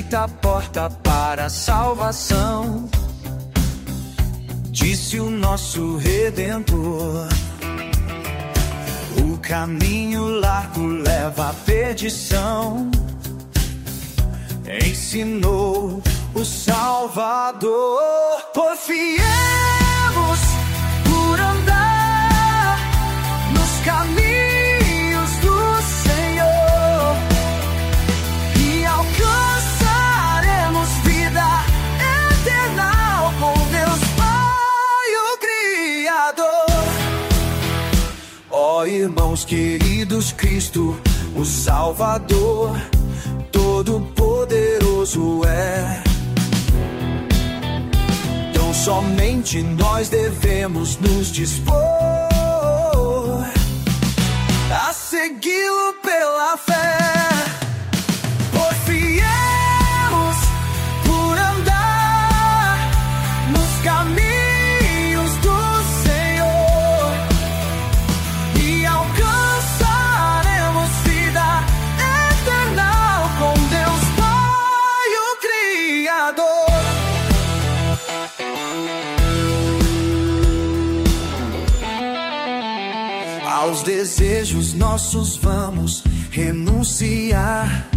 estreita a porta para a salvação, disse o nosso Redentor. O caminho largo leva à perdição, ensinou o Salvador. Porfiemos por andar nos caminhos do Senhor e alcançaremos vida eterna com Deus Pai, o Criador. Ó irmãos queridos, Cristo, o Salvador, Todo-Poderoso é. Então somente nós devemos nos dispor a segui-lo pela fé. Porfiemos por andar nos caminhos do Senhor e alcançaremos vida eterna com Deus Pai, o Criador. Aos desejos nossos vamos renunciar,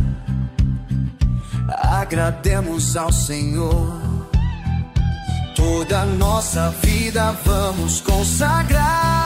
agrademos ao Senhor, toda nossa vida vamos consagrar.